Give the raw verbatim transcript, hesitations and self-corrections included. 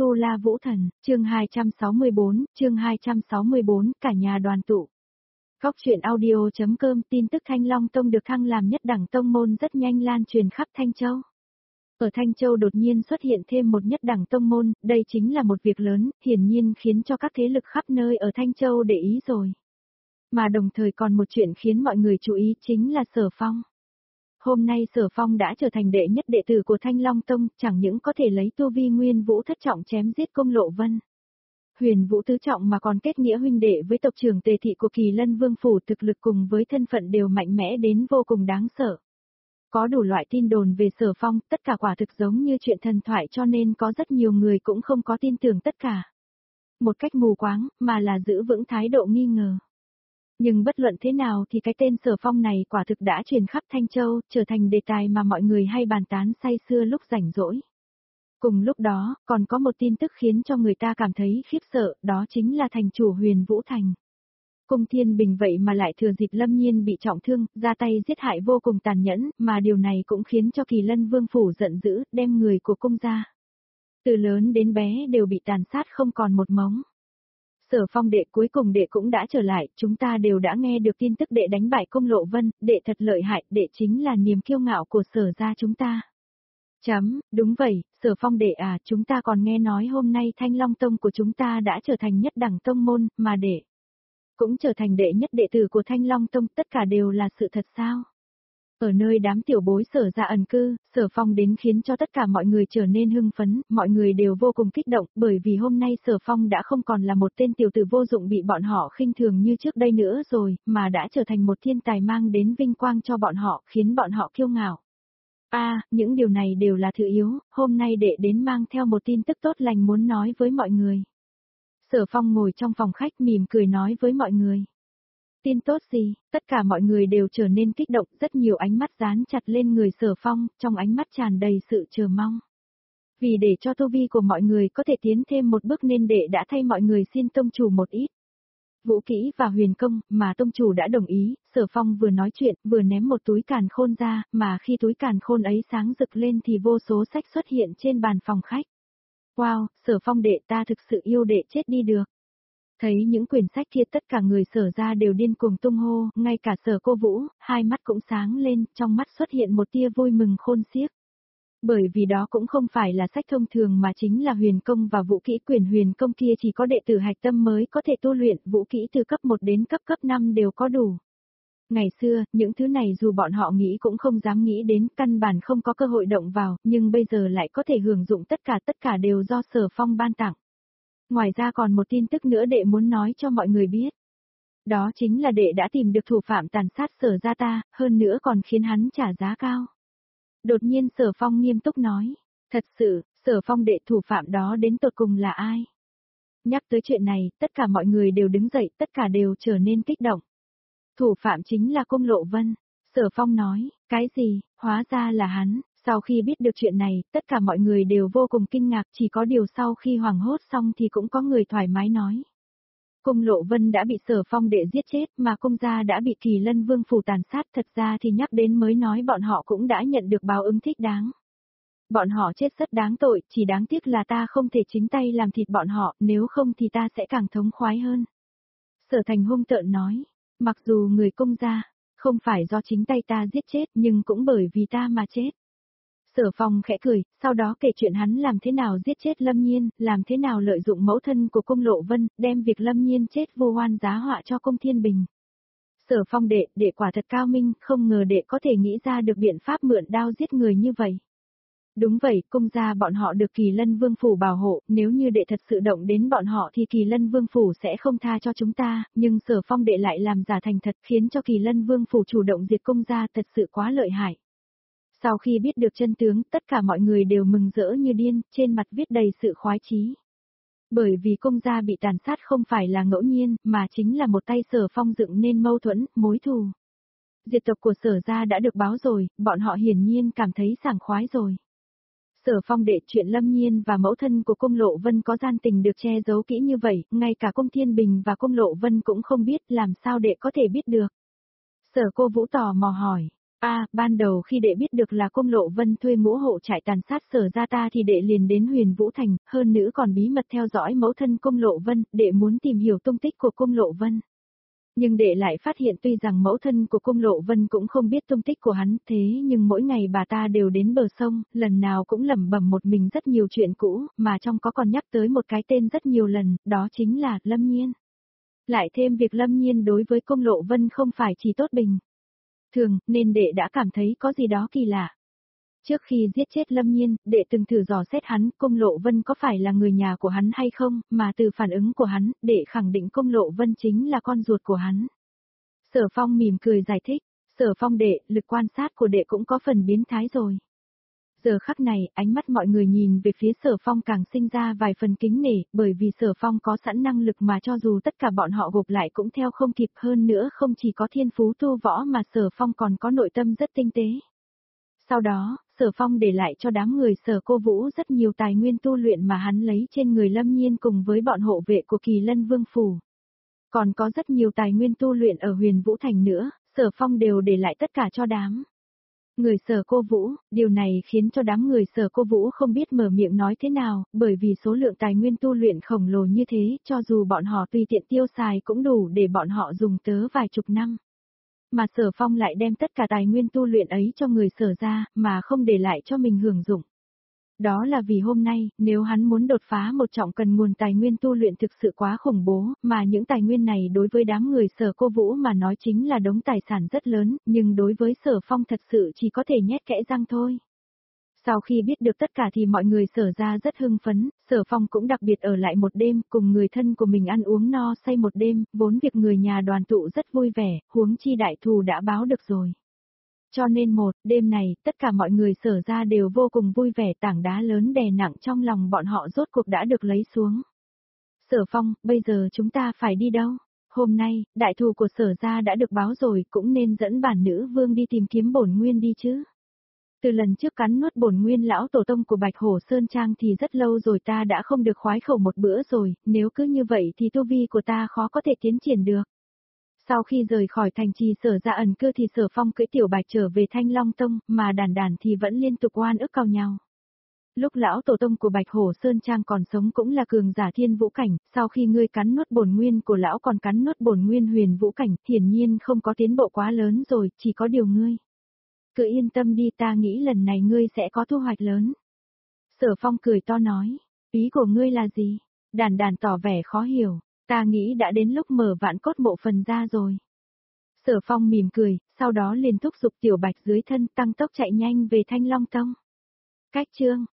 Tu La Vũ Thần, chương hai trăm sáu mươi bốn, chương hai trăm sáu mươi bốn, cả nhà đoàn tụ. Góc truyện audio.com tin tức Thanh Long Tông được thăng làm nhất đẳng tông môn rất nhanh lan truyền khắp Thanh Châu. Ở Thanh Châu đột nhiên xuất hiện thêm một nhất đẳng tông môn, đây chính là một việc lớn, hiển nhiên khiến cho các thế lực khắp nơi ở Thanh Châu để ý rồi. Mà đồng thời còn một chuyện khiến mọi người chú ý chính là Sở Phong. Hôm nay Sở Phong đã trở thành đệ nhất đệ tử của Thanh Long Tông, chẳng những có thể lấy tu vi nguyên vũ thất trọng chém giết Cung Lộ Vân. Huyền vũ tứ trọng mà còn kết nghĩa huynh đệ với tộc trưởng Tề thị của Kỳ Lân Vương phủ, thực lực cùng với thân phận đều mạnh mẽ đến vô cùng đáng sợ. Có đủ loại tin đồn về Sở Phong, tất cả quả thực giống như chuyện thần thoại, cho nên có rất nhiều người cũng không có tin tưởng tất cả. Một cách mù quáng, mà là giữ vững thái độ nghi ngờ. Nhưng bất luận thế nào thì cái tên Sở Phong này quả thực đã truyền khắp Thanh Châu, trở thành đề tài mà mọi người hay bàn tán say sưa lúc rảnh rỗi. Cùng lúc đó, còn có một tin tức khiến cho người ta cảm thấy khiếp sợ, đó chính là thành chủ Huyền Vũ Thành. Cung Thiên Bình vậy mà lại thừa dịp Lâm Nhiên bị trọng thương, ra tay giết hại vô cùng tàn nhẫn, mà điều này cũng khiến cho Kỳ Lân Vương phủ giận dữ, đem người của cung ra. Từ lớn đến bé đều bị tàn sát không còn một mống. Sở Phong đệ, cuối cùng đệ cũng đã trở lại, chúng ta đều đã nghe được tin tức đệ đánh bại Cung Lộ Vân, đệ thật lợi hại, đệ chính là niềm kiêu ngạo của Sở gia chúng ta. Chấm, đúng vậy, Sở Phong đệ à, chúng ta còn nghe nói hôm nay Thanh Long Tông của chúng ta đã trở thành nhất đẳng tông môn, mà đệ cũng trở thành đệ nhất đệ tử của Thanh Long Tông, tất cả đều là sự thật sao? Ở nơi đám tiểu bối Sở gia ẩn cư, Sở Phong đến khiến cho tất cả mọi người trở nên hưng phấn, mọi người đều vô cùng kích động, bởi vì hôm nay Sở Phong đã không còn là một tên tiểu tử vô dụng bị bọn họ khinh thường như trước đây nữa rồi, mà đã trở thành một thiên tài mang đến vinh quang cho bọn họ, khiến bọn họ kiêu ngạo. A, à, những điều này đều là thứ yếu, hôm nay đệ đến mang theo một tin tức tốt lành muốn nói với mọi người. Sở Phong ngồi trong phòng khách mỉm cười nói với mọi người. Tin tốt gì? Tất cả mọi người đều trở nên kích động, rất nhiều ánh mắt dán chặt lên người Sở Phong, trong ánh mắt tràn đầy sự chờ mong. Vì để cho tu vi của mọi người có thể tiến thêm một bước nên đệ đã thay mọi người xin tông chủ một ít vũ kỹ và huyền công, mà tông chủ đã đồng ý. Sở Phong vừa nói chuyện, vừa ném một túi càn khôn ra, mà khi túi càn khôn ấy sáng rực lên thì vô số sách xuất hiện trên bàn phòng khách. Wow, Sở Phong đệ, ta thực sự yêu đệ chết đi được. Thấy những quyển sách kia tất cả người Sở ra đều điên cuồng tung hô, ngay cả Sở Cô Vũ, hai mắt cũng sáng lên, trong mắt xuất hiện một tia vui mừng khôn xiếc. Bởi vì đó cũng không phải là sách thông thường mà chính là huyền công và vũ kỹ. Quyển huyền công kia chỉ có đệ tử hạch tâm mới có thể tu luyện, vũ kỹ từ cấp một đến cấp cấp năm đều có đủ. Ngày xưa, những thứ này dù bọn họ nghĩ cũng không dám nghĩ đến, căn bản không có cơ hội động vào, nhưng bây giờ lại có thể hưởng dụng tất cả, tất cả đều do Sở Phong ban tặng. Ngoài ra còn một tin tức nữa đệ muốn nói cho mọi người biết. Đó chính là đệ đã tìm được thủ phạm tàn sát Sở gia ta, hơn nữa còn khiến hắn trả giá cao. Đột nhiên Sở Phong nghiêm túc nói, thật sự, Sở Phong đệ, thủ phạm đó đến tột cùng là ai? Nhắc tới chuyện này, tất cả mọi người đều đứng dậy, tất cả đều trở nên kích động. Thủ phạm chính là Cung Lộ Vân. Sở Phong nói, cái gì, hóa ra là hắn. Sau khi biết được chuyện này, tất cả mọi người đều vô cùng kinh ngạc, chỉ có điều sau khi hoảng hốt xong thì cũng có người thoải mái nói. Cung Lộ Vân đã bị Sở Phong đệ giết chết, mà cung gia đã bị Kỳ Lân Vương phủ tàn sát, thật ra thì nhắc đến mới nói bọn họ cũng đã nhận được báo ứng thích đáng. Bọn họ chết rất đáng tội, chỉ đáng tiếc là ta không thể chính tay làm thịt bọn họ, nếu không thì ta sẽ càng thống khoái hơn. Sở Thành hung tợn nói, mặc dù người cung gia không phải do chính tay ta giết chết nhưng cũng bởi vì ta mà chết. Sở Phong khẽ cười, sau đó kể chuyện hắn làm thế nào giết chết Lâm Nhiên, làm thế nào lợi dụng mẫu thân của Cung Lộ Vân, đem việc Lâm Nhiên chết vu oan giá họa cho Cung Thiên Bình. Sở Phong đệ, đệ quả thật cao minh, không ngờ đệ có thể nghĩ ra được biện pháp mượn đao giết người như vậy. Đúng vậy, cung gia bọn họ được Kỳ Lân Vương phủ bảo hộ, nếu như đệ thật sự động đến bọn họ thì Kỳ Lân Vương phủ sẽ không tha cho chúng ta, nhưng Sở Phong đệ lại làm giả thành thật, khiến cho Kỳ Lân Vương phủ chủ động diệt cung gia, thật sự quá lợi hại. Sau khi biết được chân tướng, tất cả mọi người đều mừng rỡ như điên, trên mặt viết đầy sự khoái chí. Bởi vì cung gia bị tàn sát không phải là ngẫu nhiên, mà chính là một tay Sở Phong dựng nên mâu thuẫn, mối thù. Diệt tộc của Sở gia đã được báo rồi, bọn họ hiển nhiên cảm thấy sảng khoái rồi. Sở Phong đệ, chuyện Lâm Nhiên và mẫu thân của Cung Lộ Vân có gian tình được che giấu kỹ như vậy, ngay cả Cung Thiên Bình và Cung Lộ Vân cũng không biết, làm sao đệ có thể biết được. Sở Cô Vũ tò mò hỏi. À, ban đầu khi đệ biết được là Cung Lộ Vân thuê ngũ hộ trại tàn sát Sở gia ta thì đệ liền đến Huyền Vũ Thành, hơn nữa còn bí mật theo dõi mẫu thân Cung Lộ Vân, đệ muốn tìm hiểu tung tích của Cung Lộ Vân. Nhưng đệ lại phát hiện tuy rằng mẫu thân của Cung Lộ Vân cũng không biết tung tích của hắn, thế nhưng mỗi ngày bà ta đều đến bờ sông, lần nào cũng lẩm bẩm một mình rất nhiều chuyện cũ, mà trong có còn nhắc tới một cái tên rất nhiều lần, đó chính là Lâm Nhiên. Lại thêm việc Lâm Nhiên đối với Cung Lộ Vân không phải chỉ tốt bình thường, nên đệ đã cảm thấy có gì đó kỳ lạ. Trước khi giết chết Lâm Nhiên, đệ từng thử dò xét hắn, Cung Lộ Vân có phải là người nhà của hắn hay không, mà từ phản ứng của hắn, đệ khẳng định Cung Lộ Vân chính là con ruột của hắn. Sở Phong mỉm cười giải thích, Sở Phong đệ, lực quan sát của đệ cũng có phần biến thái rồi. Giờ khắc này, ánh mắt mọi người nhìn về phía Sở Phong càng sinh ra vài phần kính nể, bởi vì Sở Phong có sẵn năng lực mà cho dù tất cả bọn họ gộp lại cũng theo không kịp, hơn nữa không chỉ có thiên phú tu võ mà Sở Phong còn có nội tâm rất tinh tế. Sau đó, Sở Phong để lại cho đám người Sở Cô Vũ rất nhiều tài nguyên tu luyện mà hắn lấy trên người Lâm Nhiên cùng với bọn hộ vệ của Kỳ Lân Vương Phủ. Còn có rất nhiều tài nguyên tu luyện ở Huyền Vũ Thành nữa, Sở Phong đều để lại tất cả cho đám người Sở Cô Vũ, điều này khiến cho đám người Sở Cô Vũ không biết mở miệng nói thế nào, bởi vì số lượng tài nguyên tu luyện khổng lồ như thế, cho dù bọn họ tùy tiện tiêu xài cũng đủ để bọn họ dùng tớ vài chục năm. Mà Sở Phong lại đem tất cả tài nguyên tu luyện ấy cho người Sở ra, mà không để lại cho mình hưởng dụng. Đó là vì hôm nay, nếu hắn muốn đột phá một trọng cần nguồn tài nguyên tu luyện thực sự quá khủng bố, mà những tài nguyên này đối với đám người Sở Cô Vũ mà nói chính là đống tài sản rất lớn, nhưng đối với Sở Phong thật sự chỉ có thể nhét kẽ răng thôi. Sau khi biết được tất cả thì mọi người Sở ra rất hưng phấn, Sở Phong cũng đặc biệt ở lại một đêm, cùng người thân của mình ăn uống no say một đêm, vốn việc người nhà đoàn tụ rất vui vẻ, huống chi đại thù đã báo được rồi. Cho nên một, đêm này, tất cả mọi người Sở ra đều vô cùng vui vẻ, tảng đá lớn đè nặng trong lòng bọn họ rốt cuộc đã được lấy xuống. Sở Phong, bây giờ chúng ta phải đi đâu? Hôm nay, đại thù của Sở ra đã được báo rồi, cũng nên dẫn bản nữ vương đi tìm kiếm bổn nguyên đi chứ. Từ lần trước cắn nuốt bổn nguyên lão tổ tông của Bạch Hổ Sơn Trang thì rất lâu rồi ta đã không được khoái khẩu một bữa rồi, nếu cứ như vậy thì tu vi của ta khó có thể tiến triển được. Sau khi rời khỏi thành trì Sở ra ẩn cư thì Sở Phong cưỡi tiểu bạch trở về Thanh Long Tông, mà đàn đàn thì vẫn liên tục oan ức cau nhau. Lúc lão tổ tông của Bạch Hổ Sơn Trang còn sống cũng là cường giả thiên vũ cảnh, sau khi ngươi cắn nuốt bổn nguyên của lão còn cắn nuốt bổn nguyên huyền vũ cảnh, hiển nhiên không có tiến bộ quá lớn rồi, chỉ có điều ngươi. Cứ yên tâm đi, ta nghĩ lần này ngươi sẽ có thu hoạch lớn. Sở Phong cười to nói, ý của ngươi là gì? Đàn đàn tỏ vẻ khó hiểu, ta nghĩ đã đến lúc mở vạn cốt mộ phần ra rồi. Sở Phong mỉm cười, sau đó liền thúc giục tiểu bạch dưới thân tăng tốc chạy nhanh về Thanh Long Tông. Cách chương